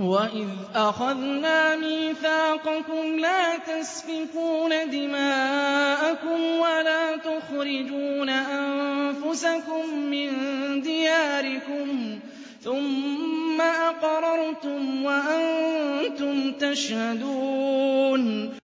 وَإِذْ أَخَذْنَا مِيثَاقَكُمْ لَا تَسْفِكُونَ دِمَاءَكُمْ وَلَا تُخْرِجُونَ أَنفُسَكُم مِّن دِيَارِكُمْ ثُمَّ أَقْرَرْتُمْ وَأَنتُمْ تَشْهَدُونَ